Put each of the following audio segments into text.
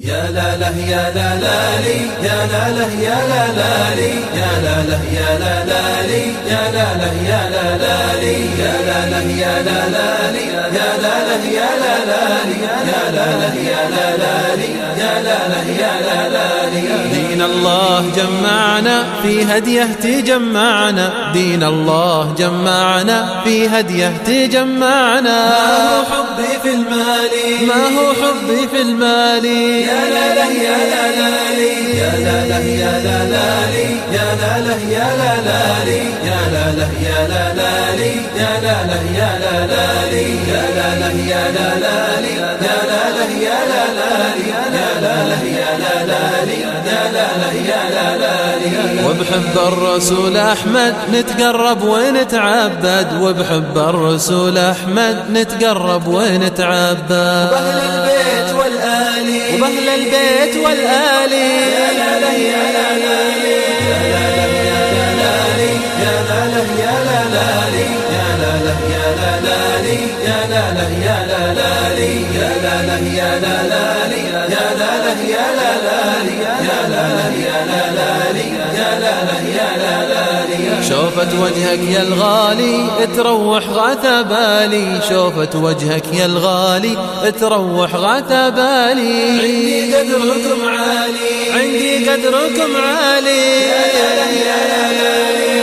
يا لا له يا لا لا لي يا لا له يا لا لا لي يا لا له يا لا لا لي يا لا له يا لا لا لي يا لا له يا لا لا لي يا لا له يا لا لا لي يا لا له يا لا لا لي يا لا له يا لا لا لي. دين الله جمعنا في هديه تجمعنا، دين الله جمعنا في هديه تجمعنا. ما هو حبي في المال، ما هو حبي في المال، يا لا له يا لا لا لي يا لا له يا لا لا لي يا لا له يا لا لا لي يا لا له يا لا لا لي يا لا له يا لا لا لي يا لا له يا لا لا لي يا لا له يا لا لا لي يا لا له يا لا لا لي يا لا له يا لا لا لي. وبحب الرسول أحمد نتقرب ونتعبد، وبحب الرسول أحمد نتقرب ونتعبد. وبأهل البيت والآلي، وبأهل البيت والآلي، يا لا له يا لا لا لي يا لا له يا لا لا لي يا لا له يا لا لا لي يا لا له يا لا لا لي يا لا له يا لا لا لي يا لا له يا لا لا لي يا لا له يا لا لا لي يا لا له يا لا لا لي يا لا له يا لا لا لي. شوفت وجهك يا الغالي تروح غثى بالي، شوفت وجهك يا الغالي تروح غثى بالي. عندي قدركم عالي، عندي قدركم عالي، يا لا له يا لا لا لي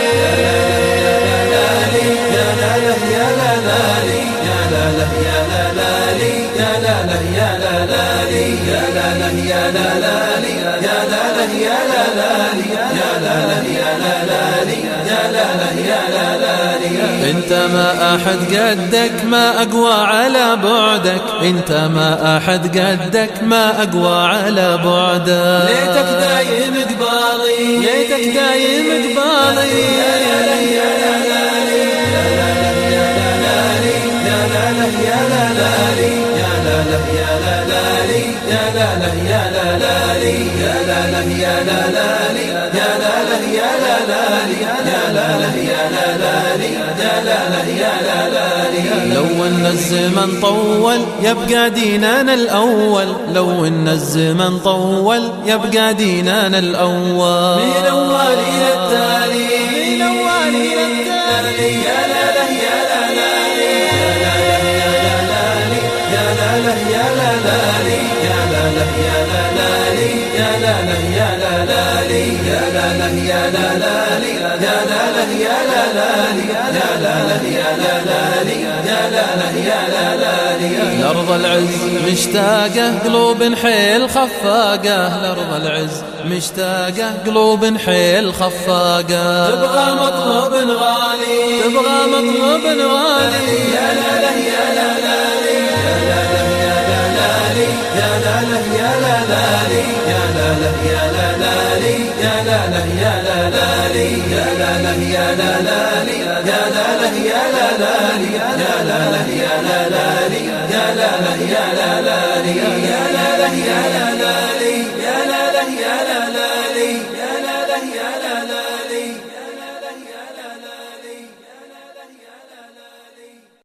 يا لا له يا لا لا لي يا لا له يا لا لا لي يا لا له يا لا لا لي يا لا له يا لا لا لي يا لا له يا لا لا لي يا لا له يا لا لا لي يا لا له يا لا لا لي. انت ما احد قدك ما اقوى على بعدك، انت ما احد قدك ما اقوى على بعدك. ليتك دايم قبالي، ليتك دايم قبالي، يا لا له يا لا لا لي يا لا له يا لا لا لي يا لا له يا لا لا لي يا لا له يا لا لا لي يا لا له يا لا لا لي يا لا له يا لا لا لي يا لا له يا لا لا لي يا لا له يا لا لا لي يا لا له يا لا لا لي. لو ان الزمن طول يبقى ديننا الأول، لو ان الزمن طول يبقى ديننا الأول. من أول إلى التالي، من أول إلى التالي، يا لا له يا لا لا لي يا لا له يا لا لا لي يا لا له يا لا لا لي يا لا له يا لا لا لي يا لا له يا لا لا لي يا لا له يا لا لا لي يا لا له يا لا لا لي يا لا له يا لا لا لي يا لا له يا لا لا لي. لأرض العز مشتاقة قلوب حيل خفاقة، لأرض العز مشتاقة قلوب حيل خفاقة. تبغى مطلب غالي، تبغى مطلب غالي، يا لا له يا لا لا لي يا لا له يا لا لا لي يا لا له يا لا لا لي يا لا له يا لا لا لي يا لا له يا لا لا لي يا لا له يا لا لا لي يا لا له يا لا لا لي يا لا له يا لا لا لي يا لا له يا لا لا لي يا لا له يا لا